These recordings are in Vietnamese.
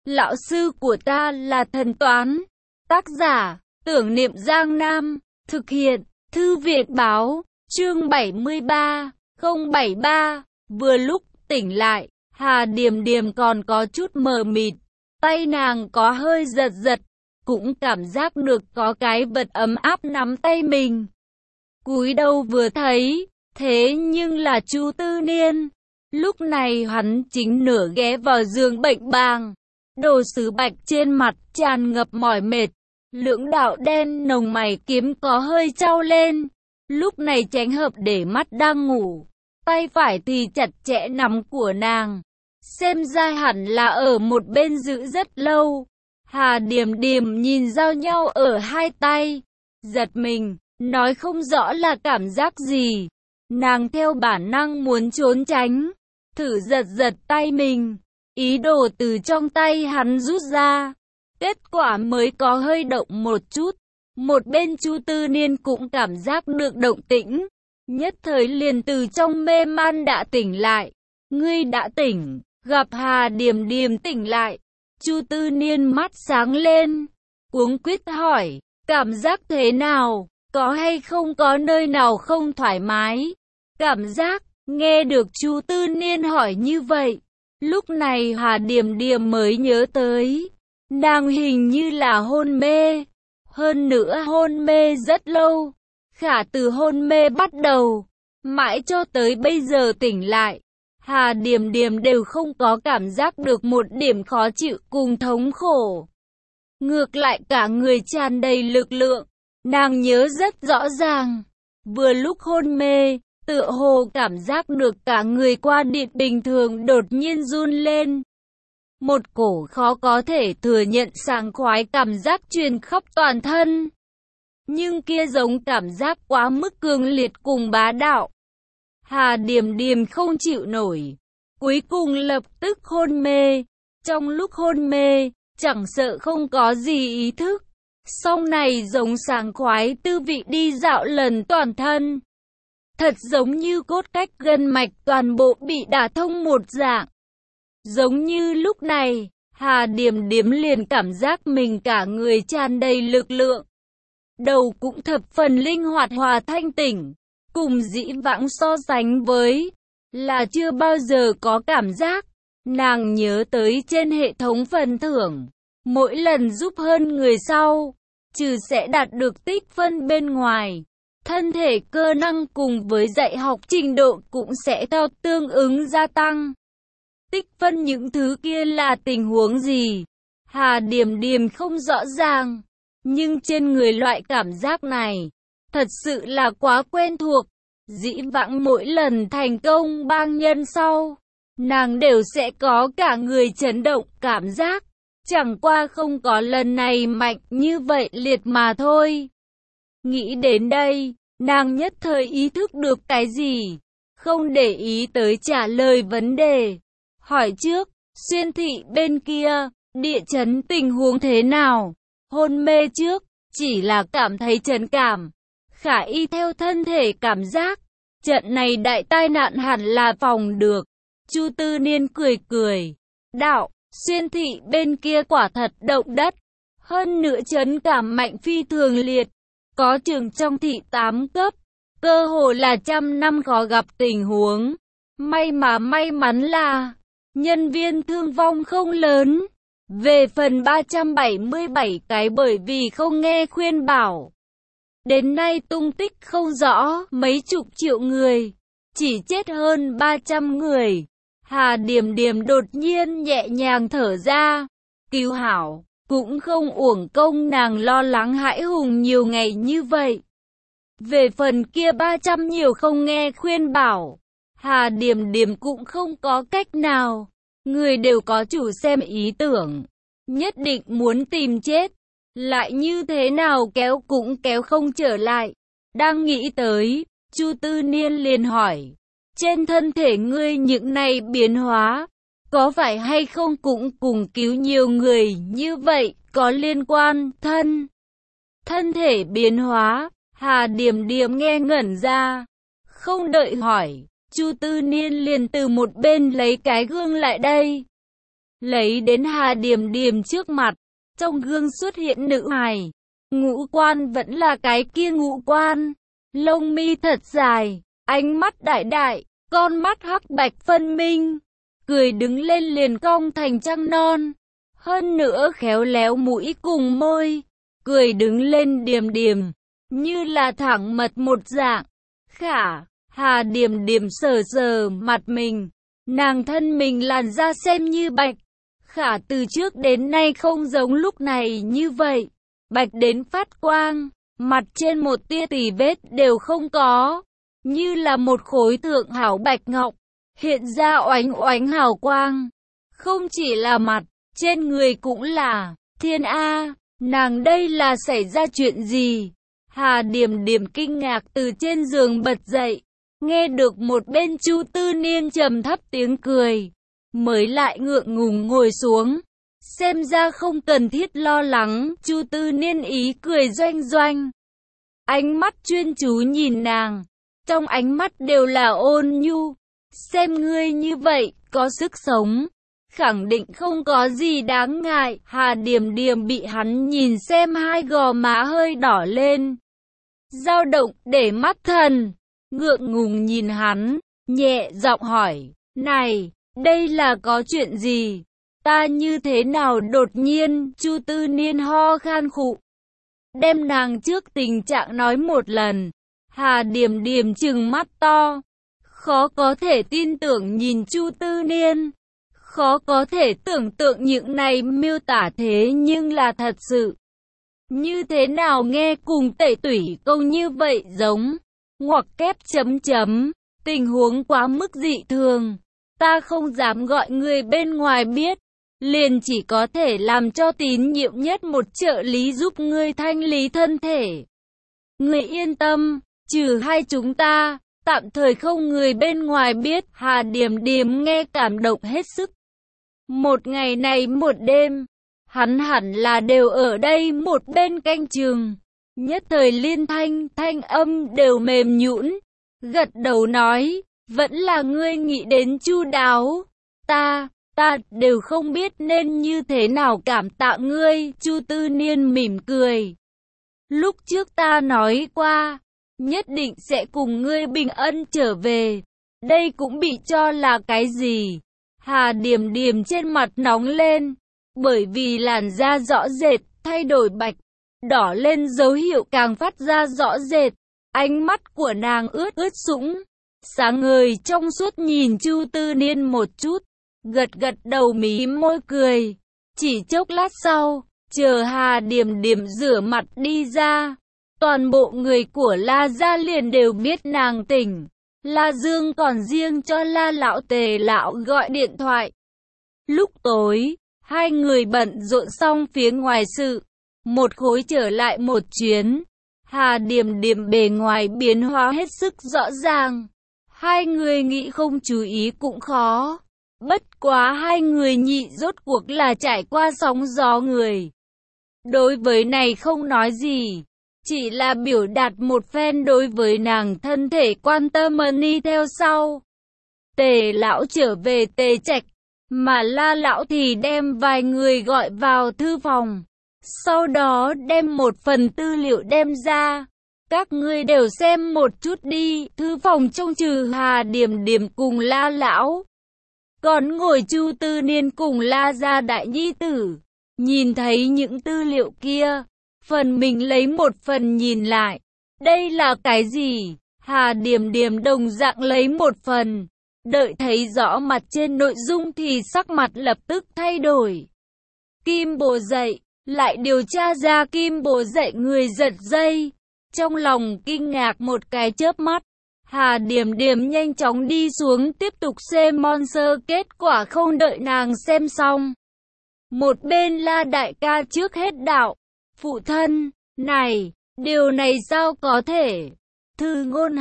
Lão sư của ta là thần toán. Tác giả, Tưởng Niệm Giang Nam. Thực hiện, Thư viện Báo. Chương 73, 073. Vừa lúc tỉnh lại, Hà Điềm Điềm còn có chút mờ mịt. Tay nàng có hơi giật giật, cũng cảm giác được có cái vật ấm áp nắm tay mình. Cúi đầu vừa thấy, thế nhưng là Chu Tư Niên. Lúc này hắn chính nửa ghé vào giường bệnh bàng. Đồ sứ bạch trên mặt tràn ngập mỏi mệt. Lưỡng đạo đen nồng mày kiếm có hơi trao lên. Lúc này tránh hợp để mắt đang ngủ. Tay phải thì chặt chẽ nắm của nàng. Xem ra hẳn là ở một bên giữ rất lâu. Hà Điềm Điềm nhìn giao nhau ở hai tay. Giật mình, nói không rõ là cảm giác gì. Nàng theo bản năng muốn trốn tránh. Thử giật giật tay mình. Ý đồ từ trong tay hắn rút ra. Kết quả mới có hơi động một chút. Một bên Chu Tư Niên cũng cảm giác được động tĩnh. Nhất thời liền từ trong mê man đã tỉnh lại. Ngươi đã tỉnh. Gặp Hà Điềm Điềm tỉnh lại. Chu Tư Niên mắt sáng lên. Cuống quýt hỏi. Cảm giác thế nào? Có hay không có nơi nào không thoải mái? Cảm giác. Nghe được Chu Tư Niên hỏi như vậy. Lúc này Hà Điềm Điềm mới nhớ tới. Nàng hình như là hôn mê. Hơn nữa hôn mê rất lâu. Khả từ hôn mê bắt đầu. Mãi cho tới bây giờ tỉnh lại. Hà Điềm Điềm đều không có cảm giác được một điểm khó chịu cùng thống khổ. Ngược lại cả người tràn đầy lực lượng. Nàng nhớ rất rõ ràng. Vừa lúc hôn mê, tựa hồ cảm giác được cả người qua điện bình thường đột nhiên run lên. Một cổ khó có thể thừa nhận sảng khoái cảm giác truyền khắp toàn thân. Nhưng kia giống cảm giác quá mức cường liệt cùng bá đạo. Hà Điềm Điềm không chịu nổi. Cuối cùng lập tức hôn mê. Trong lúc hôn mê, chẳng sợ không có gì ý thức. Sau này giống sảng khoái tư vị đi dạo lần toàn thân. Thật giống như cốt cách gân mạch toàn bộ bị đả thông một dạng. Giống như lúc này, Hà Điềm Điềm liền cảm giác mình cả người tràn đầy lực lượng. Đầu cũng thập phần linh hoạt hòa thanh tỉnh. Cùng dĩ vãng so sánh với, là chưa bao giờ có cảm giác. Nàng nhớ tới trên hệ thống phần thưởng. Mỗi lần giúp hơn người sau, trừ sẽ đạt được tích phân bên ngoài. Thân thể cơ năng cùng với dạy học trình độ cũng sẽ theo tương ứng gia tăng. Tích phân những thứ kia là tình huống gì? Hà Điềm Điềm không rõ ràng. Nhưng trên người loại cảm giác này, thật sự là quá quen thuộc. Dĩ vãng mỗi lần thành công bang nhân sau, nàng đều sẽ có cả người chấn động cảm giác. Chẳng qua không có lần này mạnh như vậy liệt mà thôi. Nghĩ đến đây, nàng nhất thời ý thức được cái gì, không để ý tới trả lời vấn đề. Hỏi trước, Xuyên thị bên kia, địa chấn tình huống thế nào? Hôn mê trước, chỉ là cảm thấy trấn cảm. Khả y theo thân thể cảm giác, trận này đại tai nạn hẳn là phòng được. Chu Tư Niên cười cười, đạo, Xuyên thị bên kia quả thật động đất. Hơn nữa trấn cảm mạnh phi thường liệt. Có trường trong thị 8 cấp, cơ hồ là trăm năm khó gặp tình huống. May mắn là nhân viên thương vong không lớn. Về phần 377 cái bởi vì không nghe khuyên bảo. Đến nay tung tích không rõ, mấy chục triệu người, chỉ chết hơn 300 người. Hà Điềm Điềm đột nhiên nhẹ nhàng thở ra. Cứu hảo. Cũng không uổng công nàng lo lắng hãi hùng nhiều ngày như vậy. Về phần kia 300 nhiều không nghe khuyên bảo, Hà Điềm Điềm cũng không có cách nào. Người đều có chủ xem ý tưởng, nhất định muốn tìm chết. Lại như thế nào kéo cũng kéo không trở lại. Đang nghĩ tới, Chu Tư Niên liền hỏi. Trên thân thể ngươi những này biến hóa, có phải hay không cũng cùng cứu nhiều người như vậy, có liên quan, thân thể biến hóa. Hà Điềm Điềm nghe ngẩn ra. Không đợi hỏi, Chu Tư Niên liền từ một bên lấy cái gương lại đây. lấy đến Hà Điềm Điềm trước mặt. Trong gương xuất hiện nữ hài. Ngũ quan vẫn là cái kia ngũ quan. Lông mi thật dài, ánh mắt đại đại, con mắt hắc bạch phân minh. Cười đứng lên liền cong thành trăng non. Hơn nữa khéo léo mũi cùng môi. Cười đứng lên điềm điềm, như là thẳng mật một dạng. Khả, Hà Điềm Điềm sờ sờ mặt mình. Nàng thân mình làn da xem như bạch. Khả từ trước đến nay không giống lúc này như vậy. Bạch đến phát quang, mặt trên một tia tì vết đều không có. Như là một khối thượng hảo bạch ngọc, hiện ra oánh oánh hào quang. Không chỉ là mặt, trên người cũng là. Thiên A, nàng đây là xảy ra chuyện gì? Hà Điềm Điềm kinh ngạc từ trên giường bật dậy. Nghe được một bên Chu Tư Niên trầm thấp tiếng cười. Mới lại ngượng ngùng ngồi xuống. Xem ra không cần thiết lo lắng. Chu Tư Niên ý cười doanh doanh. Ánh mắt chuyên chú nhìn nàng. Trong ánh mắt đều là ôn nhu. Xem ngươi như vậy, có sức sống. Khẳng định không có gì đáng ngại. Hà Điềm Điềm bị hắn nhìn xem hai gò má hơi đỏ lên. Dao động để mắt thần. Ngượng ngùng nhìn hắn, nhẹ giọng hỏi. Này, đây là có chuyện gì? Ta như thế nào đột nhiên? Chu Tư Niên ho khan khụ. Đem nàng trước tình trạng nói một lần. Hà Điềm Điềm trừng mắt to. Khó có thể tin tưởng nhìn Chu Tư Niên. Khó có thể tưởng tượng những này miêu tả thế nhưng là thật sự. Như thế nào nghe cùng Tẩy Tủy câu như vậy giống. Ngoặc kép chấm chấm. Tình huống quá mức dị thường. Ta không dám gọi người bên ngoài biết. Liền chỉ có thể làm cho tín nhiệm nhất một trợ lý giúp ngươi thanh lý thân thể. Ngươi yên tâm, trừ hai chúng ta, tạm thời không người bên ngoài biết. Hà Điềm Điềm nghe cảm động hết sức. Một ngày này một đêm, hắn hẳn là đều ở đây một bên canh chừng. Nhất thời liên thanh âm đều mềm nhũn, gật đầu nói, vẫn là ngươi nghĩ đến chu đáo. Ta đều không biết nên như thế nào cảm tạ ngươi. Chu Tư Niên mỉm cười. Lúc trước ta nói qua, nhất định sẽ cùng ngươi bình ân trở về. Đây cũng bị cho là cái gì? Hà Điềm Điềm trên mặt nóng lên, bởi vì làn da rõ rệt thay đổi bạch, đỏ lên dấu hiệu càng phát ra rõ rệt. Ánh mắt của nàng ướt sũng, sáng ngời trong suốt nhìn Chu Tư Niên một chút, gật đầu mí môi cười. Chỉ chốc lát sau, chờ Hà Điềm Điềm rửa mặt đi ra, toàn bộ người của La gia liền đều biết nàng tỉnh. La Dương còn riêng cho La lão Tề lão gọi điện thoại. Lúc tối, hai người bận rộn xong phía ngoài sự, một khối trở lại một chuyến. Hà Điềm Điềm bề ngoài biến hóa hết sức rõ ràng. Hai người nghĩ không chú ý cũng khó. Bất quá hai người nhị rốt cuộc là trải qua sóng gió người. Đối với này không nói gì, chỉ là biểu đạt một phen đối với nàng thân thể quan tâm đi theo sau. Tề lão trở về Tề Trạch, mà La lão thì đem vài người gọi vào thư phòng. Sau đó đem một phần tư liệu đem ra. Các ngươi đều xem một chút đi. Thư phòng trông trừ Hà Điềm Điềm cùng La lão, còn ngồi Chu Tư Niên cùng La gia đại nhi tử. Nhìn thấy những tư liệu kia, phần mình lấy một phần nhìn lại. Đây là cái gì? Hà Điềm Điềm đồng dạng lấy một phần. Đợi thấy rõ mặt trên nội dung thì sắc mặt lập tức thay đổi. Kim bồ dậy, lại điều tra ra kim bồ dậy người giật dây. Trong lòng kinh ngạc một cái chớp mắt, Hà Điềm Điềm nhanh chóng đi xuống tiếp tục xem monster. Kết quả không đợi nàng xem xong, một bên La đại ca trước hết đạo. Phụ thân, này, điều này sao có thể? Thư ngôn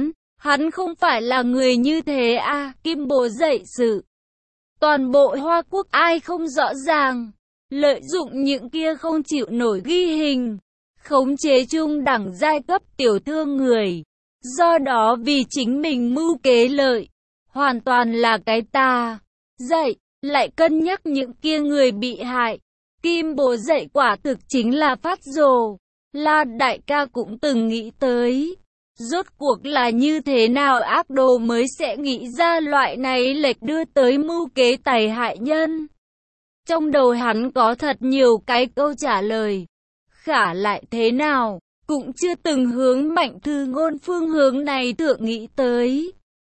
hắn không phải là người như thế à? Kim bồ dậy sự, toàn bộ Hoa Quốc ai không rõ ràng, lợi dụng những kia không chịu nổi ghi hình, khống chế trung đẳng giai cấp tiểu thương người, do đó vì chính mình mưu kế lợi, hoàn toàn là cái tà dậy. lại cân nhắc những kia người bị hại. Kim Bồ Dậy quả thực chính là phát rồ. La đại ca cũng từng nghĩ tới. Rốt cuộc là như thế nào ác đồ mới sẽ nghĩ ra loại này lệch đưa tới mưu kế tày hại nhân. Trong đầu hắn có thật nhiều cái câu trả lời. Khả lại thế nào, cũng chưa từng hướng Mạnh Thư Ngôn phương hướng này thượng nghĩ tới.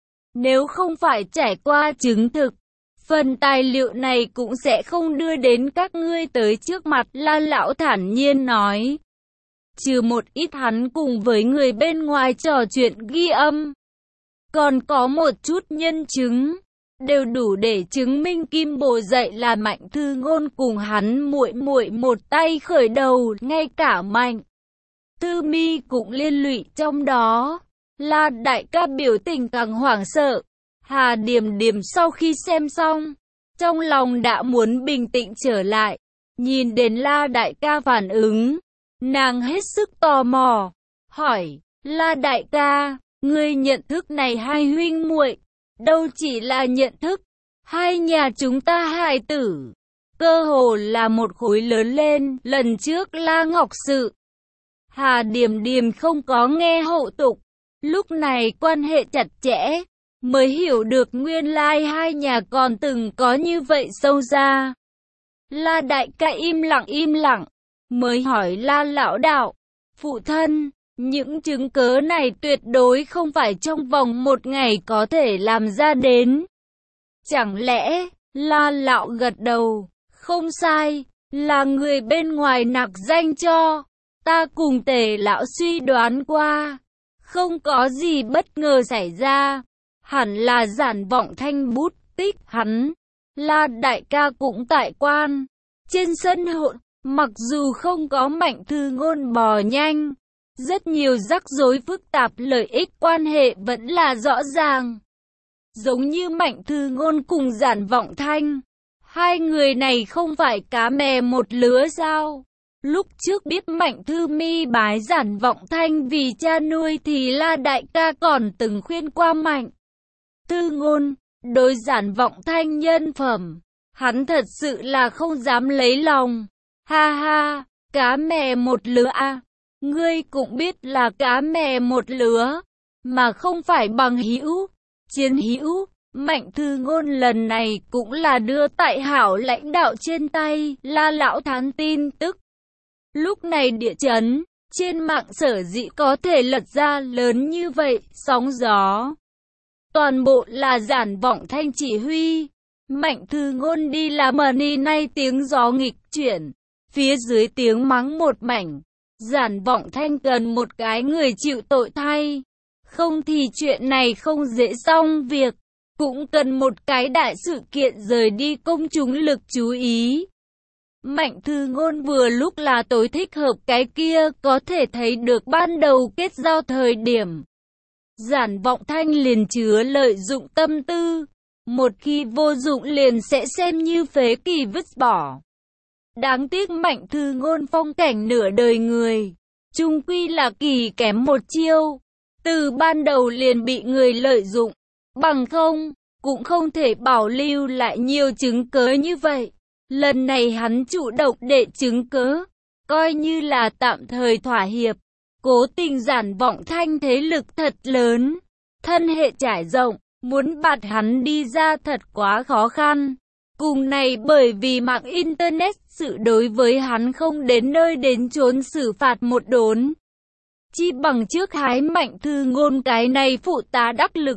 Nếu không phải trải qua chứng thực, phần tài liệu này cũng sẽ không đưa đến các ngươi tới trước mặt. La lão thản nhiên nói. Trừ một ít hắn cùng với người bên ngoài trò chuyện ghi âm, còn có một chút nhân chứng, đều đủ để chứng minh Kim Bồ Dậy là Mạnh Thư Ngôn cùng hắn muội muội một tay khởi đầu. Ngay cả Mạnh Thư Mi cũng liên lụy trong đó. La đại ca biểu tình càng hoảng sợ. Hà Điềm Điềm sau khi xem xong, trong lòng đã muốn bình tĩnh trở lại. Nhìn đến La đại ca phản ứng, nàng hết sức tò mò, hỏi, La đại ca, ngươi nhận thức này hai huynh muội, đâu chỉ là nhận thức, hai nhà chúng ta hài tử, cơ hồ là một khối lớn lên. Lần trước La Ngọc sự, Hà Điềm Điềm không có nghe hậu tục, lúc này quan hệ chặt chẽ, mới hiểu được nguyên lai hai nhà còn từng có như vậy sâu xa. La đại ca im lặng, mới hỏi La lão đạo, phụ thân, những chứng cớ này tuyệt đối không phải trong vòng một ngày có thể làm ra đến. Chẳng lẽ, La lão gật đầu, không sai, là người bên ngoài nặc danh cho. Ta cùng Tề lão suy đoán qua, không có gì bất ngờ xảy ra, hẳn là Giản Vọng Thanh bút tích hắn. La đại ca cũng tại quan, trên sân hội, mặc dù không có Mạnh Thư Ngôn bò nhanh, rất nhiều rắc rối phức tạp lợi ích quan hệ vẫn là rõ ràng. Giống như Mạnh Thư Ngôn cùng Giản Vọng Thanh, hai người này không phải cá mè một lứa sao? Lúc trước biết Mạnh Thư Mi bái Giản Vọng Thanh vì cha nuôi thì La đại ca còn từng khuyên qua Mạnh Thư Ngôn, đối Giản Vọng Thanh nhân phẩm, hắn thật sự là không dám lấy lòng. Ha ha, cá mè một lứa à, ngươi cũng biết là cá mè một lứa, mà không phải bằng hữu, chiến hữu. Mạnh Thư Ngôn lần này cũng là đưa tại hảo lãnh đạo trên tay. La lão thán tin tức. Lúc này địa chấn trên mạng sở dĩ có thể lật ra lớn như vậy, sóng gió, toàn bộ là Giản Vọng Thanh chỉ huy. Mạnh Thư Ngôn đi làm money nay tiếng gió nghịch chuyển, phía dưới tiếng mắng một mảnh. Giản Vọng Thanh cần một cái người chịu tội thay, không thì chuyện này không dễ xong việc. Cũng cần một cái đại sự kiện rời đi công chúng lực chú ý. Mạnh Thư Ngôn vừa lúc là tối thích hợp cái kia, có thể thấy được ban đầu kết giao thời điểm. Giản Vọng Thanh liền chứa lợi dụng tâm tư, một khi vô dụng liền sẽ xem như phế kỳ vứt bỏ. Đáng tiếc Mạnh Thư Ngôn phong cảnh nửa đời người, chung quy là kỳ kém một chiêu, từ ban đầu liền bị người lợi dụng, bằng không, cũng không thể bảo lưu lại nhiều chứng cớ như vậy. Lần này hắn chủ động để chứng cớ, coi như là tạm thời thỏa hiệp. Cố tình Giản Vọng Thanh thế lực thật lớn, thân hệ trải rộng, muốn bạt hắn đi ra thật quá khó khăn. Cùng này bởi vì mạng Internet sự đối với hắn không đến nơi đến chốn xử phạt một đốn. Chi bằng trước hái Mạnh Thư Ngôn cái này phụ tá đắc lực.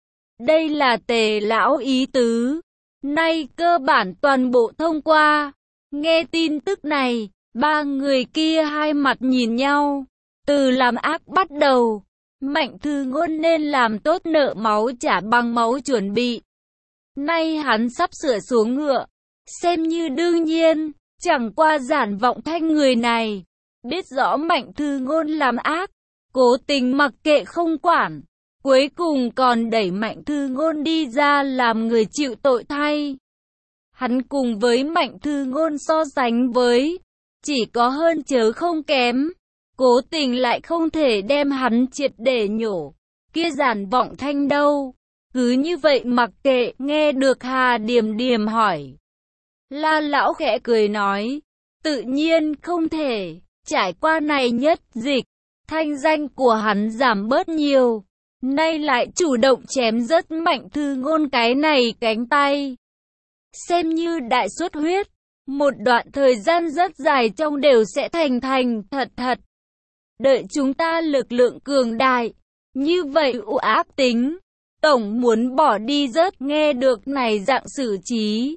Đây là Tề lão ý tứ. Nay cơ bản toàn bộ thông qua. Nghe tin tức này, ba người kia hai mặt nhìn nhau. Từ làm ác bắt đầu, Mạnh Thư Ngôn nên làm tốt nợ máu trả bằng máu chuẩn bị. Nay hắn sắp sửa xuống ngựa, xem như đương nhiên, chẳng qua Giản Vọng Thanh người này, biết rõ Mạnh Thư Ngôn làm ác, cố tình mặc kệ không quản, cuối cùng còn đẩy Mạnh Thư Ngôn đi ra làm người chịu tội thay. Hắn cùng với Mạnh Thư Ngôn so sánh với, chỉ có hơn chớ không kém, cố tình lại không thể đem hắn triệt để nhổ. Kia Giản Vọng Thanh đâu, Cứ như vậy mặc kệ, nghe được Hà Điềm Điềm hỏi. La lão khẽ cười nói, tự nhiên không thể, trải qua này nhất dịch, thanh danh của hắn giảm bớt nhiều, nay lại chủ động chém rất Mạnh Thư Ngôn cái này cánh tay. Xem như đại xuất huyết, một đoạn thời gian rất dài trong đều sẽ thành thật. Đợi chúng ta lực lượng cường đại, như vậy u ác tính, tổng muốn bỏ đi rớt. Nghe được này dạng xử trí,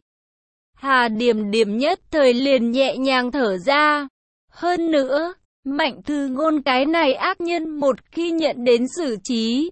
Hà Điềm Điềm nhất thời liền nhẹ nhàng thở ra. Hơn nữa, Mạnh Thư Ngôn cái này ác nhân một khi nhận đến xử trí,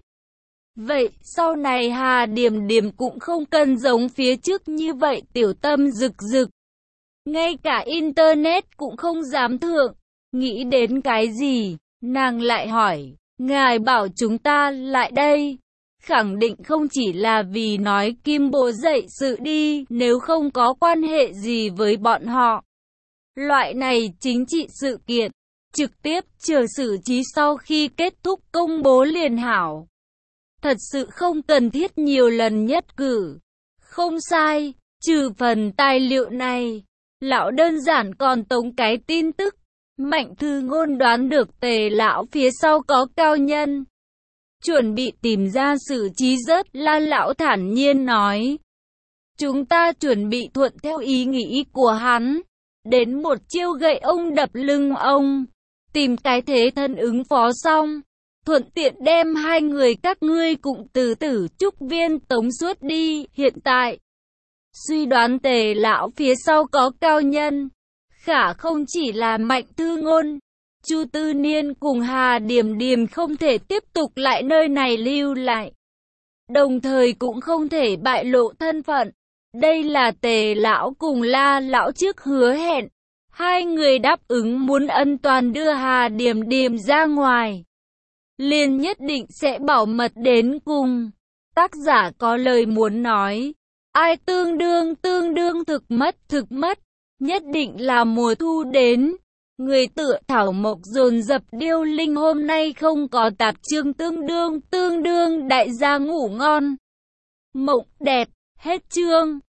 vậy sau này Hà Điềm Điềm cũng không cần giống phía trước như vậy tiểu tâm rực rực. Ngay cả internet cũng không dám thượng. Nghĩ đến cái gì, nàng lại hỏi, ngài bảo chúng ta lại đây, khẳng định không chỉ là vì nói Kim Bố dậy sự đi, nếu không có quan hệ gì với bọn họ. Loại này chính trị sự kiện, trực tiếp chờ xử trí sau khi kết thúc công bố liền hảo. Thật sự không cần thiết nhiều lần nhất cử. Không sai, trừ phần tài liệu này, lão đơn giản còn tống cái tin tức. Mạnh Thư Ngôn đoán được Tề lão phía sau có cao nhân, chuẩn bị tìm ra xử trí rớt. La lão thản nhiên nói, chúng ta chuẩn bị thuận theo ý nghĩ của hắn, đến một chiêu gậy ông đập lưng ông, tìm cái thế thân ứng phó xong, thuận tiện đem hai người các ngươi cũng từ Tử Trúc Viên tống suốt đi. Hiện tại, suy đoán Tề lão phía sau có cao nhân, khả không chỉ là Mạnh Thư Ngôn. Chu Tư Niên cùng Hà Điềm Điềm không thể tiếp tục lại nơi này lưu lại, đồng thời cũng không thể bại lộ thân phận. Đây là Tề lão cùng La lão trước hứa hẹn, hai người đáp ứng muốn ân toàn đưa Hà Điềm Điềm ra ngoài, liền nhất định sẽ bảo mật đến cùng. Tác giả có lời muốn nói, ai tương đương thực mất, nhất định là mùa thu đến. Người tựa thảo mộc dồn dập điêu linh, hôm nay không có tạp chương tương đương, đại gia ngủ ngon, mộng đẹp, hết chương.